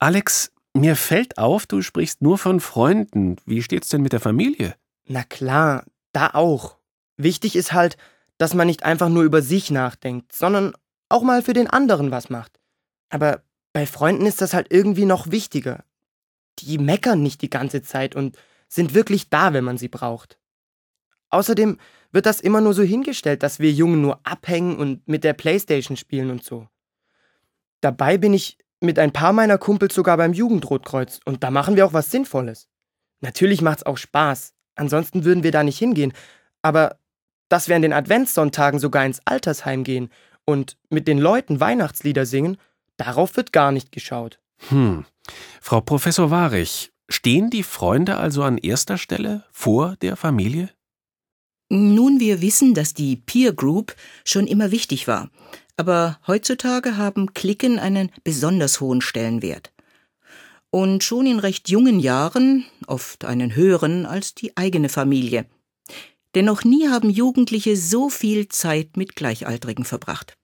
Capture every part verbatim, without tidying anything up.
Alex, mir fällt auf, du sprichst nur von Freunden. Wie steht's denn mit der Familie? Na klar, da auch. Wichtig ist halt, dass man nicht einfach nur über sich nachdenkt, sondern auch mal für den anderen was macht. Aber bei Freunden ist das halt irgendwie noch wichtiger. Die meckern nicht die ganze Zeit und sind wirklich da, wenn man sie braucht. Außerdem wird das immer nur so hingestellt, dass wir Jungen nur abhängen und mit der Playstation spielen und so. Dabei bin ich mit ein paar meiner Kumpels sogar beim Jugendrotkreuz und da machen wir auch was Sinnvolles. Natürlich macht's auch Spaß, ansonsten würden wir da nicht hingehen, aber dass wir an den Adventssonntagen sogar ins Altersheim gehen und mit den Leuten Weihnachtslieder singen, darauf wird gar nicht geschaut. Hm. Frau Professor Warich, stehen die Freunde also an erster Stelle vor der Familie? Nun, wir wissen, dass die Peer Group schon immer wichtig war. Aber heutzutage haben Cliquen einen besonders hohen Stellenwert. Und schon in recht jungen Jahren, oft einen höheren als die eigene Familie. Denn noch nie haben Jugendliche so viel Zeit mit Gleichaltrigen verbracht.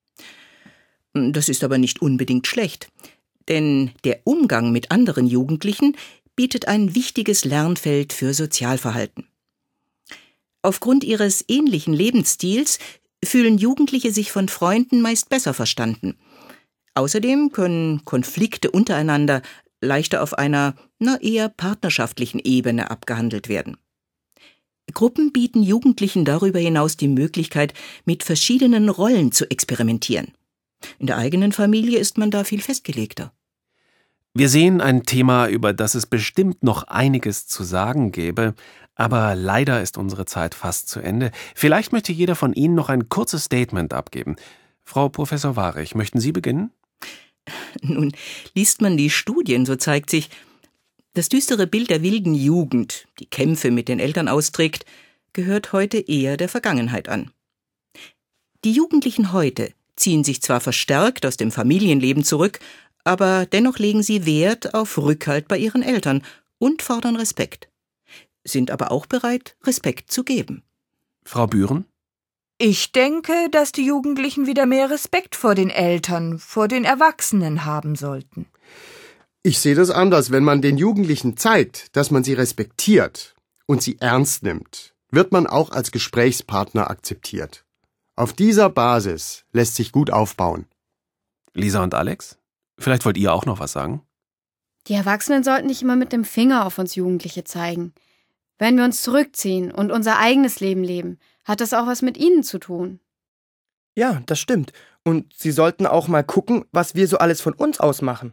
Das ist aber nicht unbedingt schlecht. Denn der Umgang mit anderen Jugendlichen bietet ein wichtiges Lernfeld für Sozialverhalten. Aufgrund ihres ähnlichen Lebensstils fühlen Jugendliche sich von Freunden meist besser verstanden. Außerdem können Konflikte untereinander leichter auf einer, na eher partnerschaftlichen Ebene abgehandelt werden. Gruppen bieten Jugendlichen darüber hinaus die Möglichkeit, mit verschiedenen Rollen zu experimentieren. In der eigenen Familie ist man da viel festgelegter. Wir sehen ein Thema, über das es bestimmt noch einiges zu sagen gäbe, aber leider ist unsere Zeit fast zu Ende. Vielleicht möchte jeder von Ihnen noch ein kurzes Statement abgeben. Frau Professor Warich, möchten Sie beginnen? Nun, liest man die Studien, so zeigt sich, das düstere Bild der wilden Jugend, die Kämpfe mit den Eltern austrägt, gehört heute eher der Vergangenheit an. Die Jugendlichen heute ziehen sich zwar verstärkt aus dem Familienleben zurück, aber dennoch legen sie Wert auf Rückhalt bei ihren Eltern und fordern Respekt, sind aber auch bereit, Respekt zu geben. Frau Bühren? Ich denke, dass die Jugendlichen wieder mehr Respekt vor den Eltern, vor den Erwachsenen haben sollten. Ich sehe das anders. Wenn man den Jugendlichen zeigt, dass man sie respektiert und sie ernst nimmt, wird man auch als Gesprächspartner akzeptiert. Auf dieser Basis lässt sich gut aufbauen. Lisa und Alex? Vielleicht wollt ihr auch noch was sagen? Die Erwachsenen sollten nicht immer mit dem Finger auf uns Jugendliche zeigen. Wenn wir uns zurückziehen und unser eigenes Leben leben, hat das auch was mit ihnen zu tun. Ja, das stimmt. Und sie sollten auch mal gucken, was wir so alles von uns aus machen.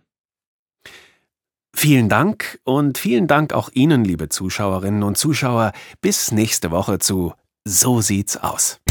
Vielen Dank und vielen Dank auch Ihnen, liebe Zuschauerinnen und Zuschauer. Bis nächste Woche zu So sieht's aus.